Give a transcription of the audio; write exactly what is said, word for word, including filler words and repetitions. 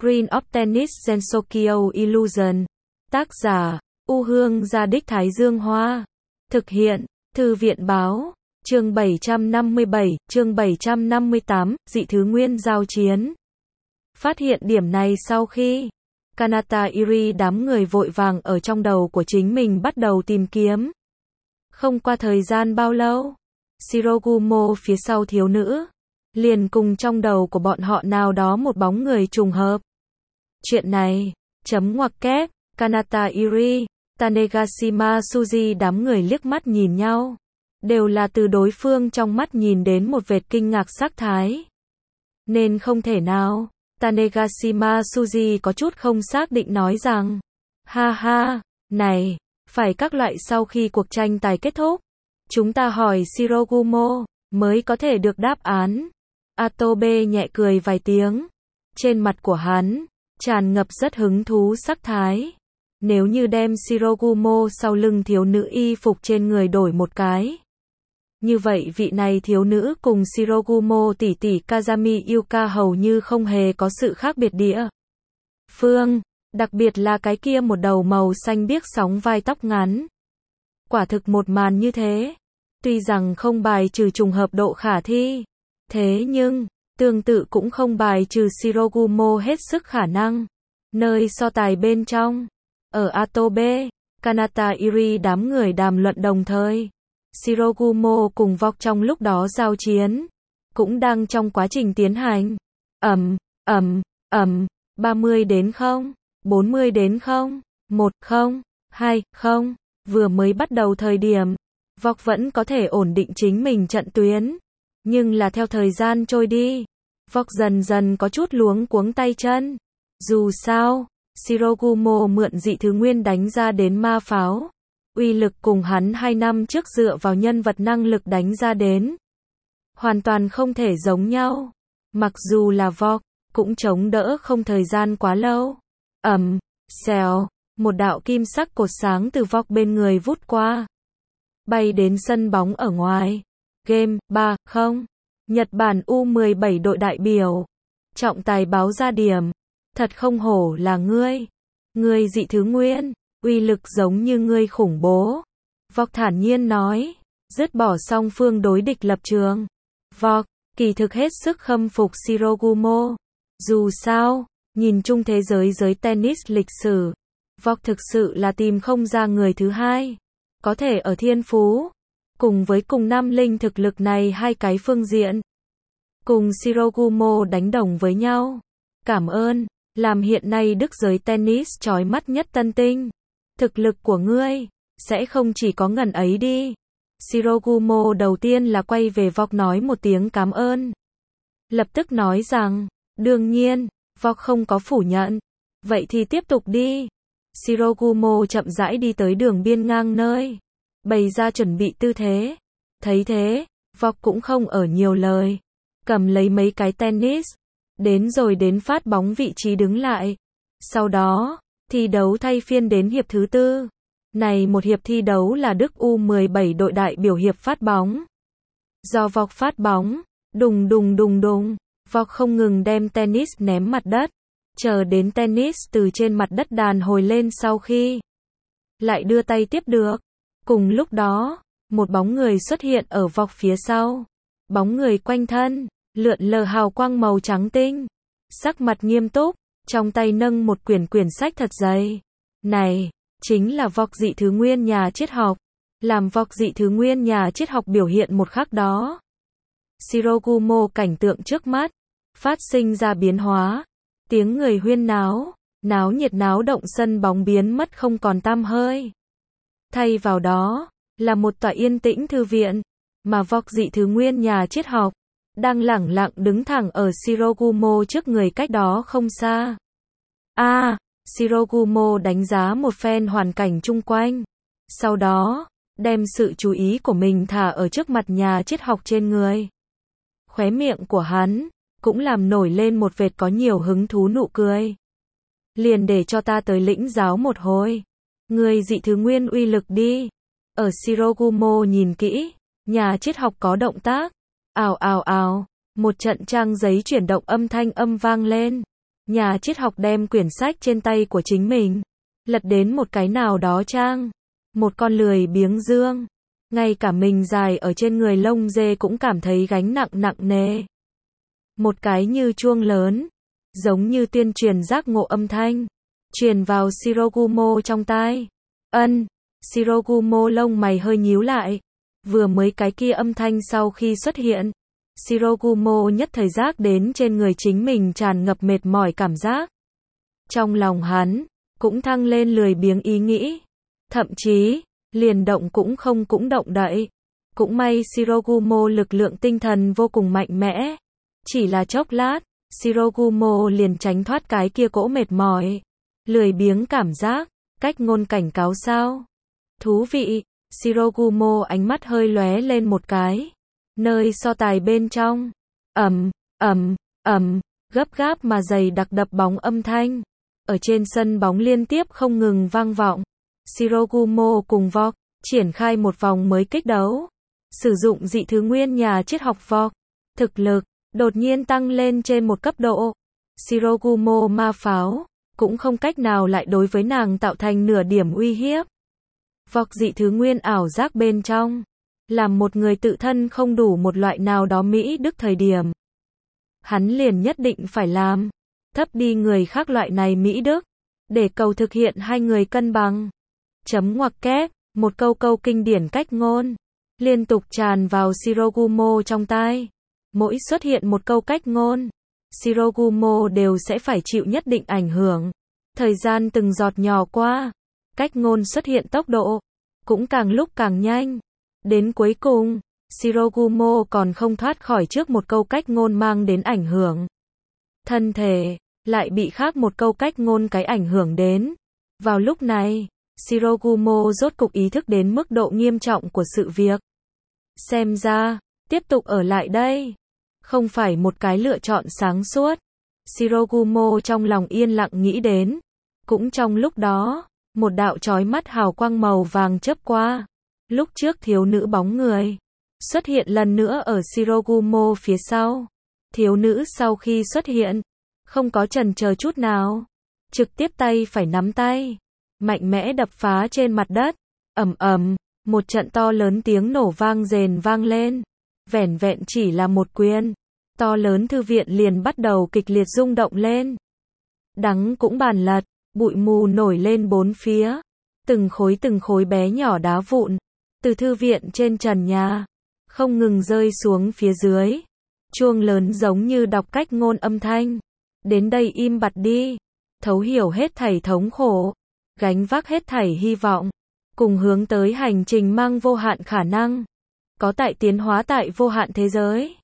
Screen of Tennis Gensokyo Illusion. Tác giả, U Hương Gia Đích Thái Dương Hoa. Thực hiện, Thư viện Báo. Chương bảy trăm năm mươi bảy, chương bảy trăm năm mươi tám, dị thứ nguyên giao chiến. Phát hiện điểm này sau khi Kanata Iri đám người vội vàng ở trong đầu của chính mình bắt đầu tìm kiếm. Không qua thời gian bao lâu, Shirogumo phía sau thiếu nữ liền cùng trong đầu của bọn họ nào đó một bóng người trùng hợp. Chuyện này, chấm ngoặc kép, Kanata Iri, Tanegashima Suji đám người liếc mắt nhìn nhau, đều là từ đối phương trong mắt nhìn đến một vệt kinh ngạc sắc thái. Nên không thể nào, Tanegashima Suji có chút không xác định nói rằng, ha ha, này, phải các loại sau khi cuộc tranh tài kết thúc, chúng ta hỏi Shirogumo, mới có thể được đáp án. Atobe nhẹ cười vài tiếng, trên mặt của hắn, tràn ngập rất hứng thú sắc thái. Nếu như đem Shirogumo sau lưng thiếu nữ y phục trên người đổi một cái, như vậy vị này thiếu nữ cùng Shirogumo tỷ tỷ Kazami Yuka hầu như không hề có sự khác biệt địa phương, đặc biệt là cái kia một đầu màu xanh biếc sóng vai tóc ngắn. Quả thực một màn như thế, tuy rằng không bài trừ trùng hợp độ khả thi, thế nhưng, tương tự cũng không bài trừ Shirogumo hết sức khả năng. Nơi so tài bên trong, ở Atobe, Kanata Iri đám người đàm luận đồng thời, Shirogumo cùng Vok trong lúc đó giao chiến, cũng đang trong quá trình tiến hành. Ầm, ầm, ầm, ba mươi đến không, bốn mươi đến không, một, không, hai, không, vừa mới bắt đầu thời điểm, Vok vẫn có thể ổn định chính mình trận tuyến, nhưng là theo thời gian trôi đi, Vok dần dần có chút luống cuống tay chân. Dù sao, Shirogumo mượn dị thứ nguyên đánh ra đến ma pháo, uy lực cùng hắn hai năm trước dựa vào nhân vật năng lực đánh ra đến, hoàn toàn không thể giống nhau. Mặc dù là Vok, cũng chống đỡ không thời gian quá lâu. Ầm, xèo, một đạo kim sắc cột sáng từ Vok bên người vút qua, bay đến sân bóng ở ngoài. Game, ba không. Nhật Bản U mười bảy đội đại biểu. Trọng tài báo ra điểm. Thật không hổ là ngươi. Ngươi dị thứ nguyên, uy lực giống như ngươi khủng bố. Vok thản nhiên nói, dứt bỏ song phương đối địch lập trường. Vok, kỳ thực hết sức khâm phục Shirogumo. Dù sao, nhìn chung thế giới giới tennis lịch sử, Vok thực sự là tìm không ra người thứ hai, có thể ở thiên phú, cùng với cùng nam linh thực lực này hai cái phương diện, cùng Shirogumo đánh đồng với nhau. Cảm ơn, làm hiện nay đức giới tennis chói mắt nhất tân tinh. Thực lực của ngươi, sẽ không chỉ có ngần ấy đi. Shirogumo đầu tiên là quay về Vok nói một tiếng cảm ơn. Lập tức nói rằng, đương nhiên, Vok không có phủ nhận. Vậy thì tiếp tục đi. Shirogumo chậm rãi đi tới đường biên ngang nơi, bày ra chuẩn bị tư thế. Thấy thế, Vok cũng không ở nhiều lời, cầm lấy mấy cái tennis, đến rồi đến phát bóng vị trí đứng lại. Sau đó, thi đấu thay phiên đến hiệp thứ tư. Này một hiệp thi đấu là Đức U mười bảy đội đại biểu hiệp phát bóng. Do Vok phát bóng, đùng đùng đùng đùng, Vok không ngừng đem tennis ném mặt đất, chờ đến tennis từ trên mặt đất đàn hồi lên sau khi lại đưa tay tiếp được. Cùng lúc đó, một bóng người xuất hiện ở Vok phía sau. Bóng người quanh thân, lượn lờ hào quang màu trắng tinh. Sắc mặt nghiêm túc, trong tay nâng một quyển quyển sách thật dày. Này, chính là Vok dị thứ nguyên nhà triết học. Làm Vok dị thứ nguyên nhà triết học biểu hiện một khắc đó, Shirogumo cảnh tượng trước mắt phát sinh ra biến hóa. Tiếng người huyên náo, náo nhiệt náo động sân bóng biến mất không còn tăm hơi. Thay vào đó, là một tòa yên tĩnh thư viện, mà Vok dị thứ nguyên nhà triết học đang lẳng lặng đứng thẳng ở Shirogumo trước người cách đó không xa. A, à, Shirogumo đánh giá một phen hoàn cảnh chung quanh, sau đó, đem sự chú ý của mình thả ở trước mặt nhà triết học trên người. Khóe miệng của hắn cũng làm nổi lên một vệt có nhiều hứng thú nụ cười. Liền để cho ta tới lĩnh giáo một hồi. Người dị thứ nguyên uy lực đi. Ở Shirogumo nhìn kỹ, nhà triết học có động tác. Ào ào ào, một trận trang giấy chuyển động âm thanh âm vang lên. Nhà triết học đem quyển sách trên tay của chính mình, lật đến một cái nào đó trang. Một con lười biếng dương. Ngay cả mình dài ở trên người lông dê cũng cảm thấy gánh nặng nặng nề. Một cái như chuông lớn, giống như tuyên truyền giác ngộ âm thanh, truyền vào Shirogumo trong tai. Ân, Shirogumo lông mày hơi nhíu lại. Vừa mới cái kia âm thanh sau khi xuất hiện, Shirogumo nhất thời giác đến trên người chính mình tràn ngập mệt mỏi cảm giác. Trong lòng hắn, cũng thăng lên lười biếng ý nghĩ. Thậm chí, liền động cũng không cũng động đậy. Cũng may Shirogumo lực lượng tinh thần vô cùng mạnh mẽ. Chỉ là chốc lát, Shirogumo liền tránh thoát cái kia cỗ mệt mỏi. Lười biếng cảm giác, cách ngôn cảnh cáo sao? Thú vị, Shirogumo ánh mắt hơi lóe lên một cái. Nơi so tài bên trong, ầm, ầm, ầm, gấp gáp mà dày đặc đập bóng âm thanh. Ở trên sân bóng liên tiếp không ngừng vang vọng. Shirogumo cùng Vok triển khai một vòng mới kích đấu. Sử dụng dị thứ nguyên nhà triết học Vok. Thực lực đột nhiên tăng lên trên một cấp độ. Shirogumo ma pháo cũng không cách nào lại đối với nàng tạo thành nửa điểm uy hiếp. Vok dị thứ nguyên ảo giác bên trong, làm một người tự thân không đủ một loại nào đó mỹ đức thời điểm, hắn liền nhất định phải làm thấp đi người khác loại này mỹ đức, để cầu thực hiện hai người cân bằng. Chấm ngoặc kép, một câu câu kinh điển cách ngôn, liên tục tràn vào Shirogumo trong tai. Mỗi xuất hiện một câu cách ngôn, Shirogumo đều sẽ phải chịu nhất định ảnh hưởng. Thời gian từng giọt nhỏ qua, cách ngôn xuất hiện tốc độ, cũng càng lúc càng nhanh. Đến cuối cùng, Shirogumo còn không thoát khỏi trước một câu cách ngôn mang đến ảnh hưởng. Thân thể, lại bị khác một câu cách ngôn cái ảnh hưởng đến. Vào lúc này, Shirogumo rốt cục ý thức đến mức độ nghiêm trọng của sự việc. Xem ra, tiếp tục ở lại đây, không phải một cái lựa chọn sáng suốt. Shirogumo trong lòng yên lặng nghĩ đến. Cũng trong lúc đó, một đạo chói mắt hào quang màu vàng chớp qua. Lúc trước thiếu nữ bóng người xuất hiện lần nữa ở Shirogumo phía sau. Thiếu nữ sau khi xuất hiện, không có chần chờ chút nào, trực tiếp tay phải nắm tay, mạnh mẽ đập phá trên mặt đất. Ầm ầm, một trận to lớn tiếng nổ vang rền vang lên. Vẻn vẹn chỉ là một quyền, to lớn thư viện liền bắt đầu kịch liệt rung động lên. Đắng cũng bàn lật, bụi mù nổi lên bốn phía. Từng khối từng khối bé nhỏ đá vụn, từ thư viện trên trần nhà, không ngừng rơi xuống phía dưới. Chuông lớn giống như đọc cách ngôn âm thanh. Đến đây im bặt đi. Thấu hiểu hết thảy thống khổ. Gánh vác hết thảy hy vọng. Cùng hướng tới hành trình mang vô hạn khả năng. Có tại tiến hóa tại vô hạn thế giới.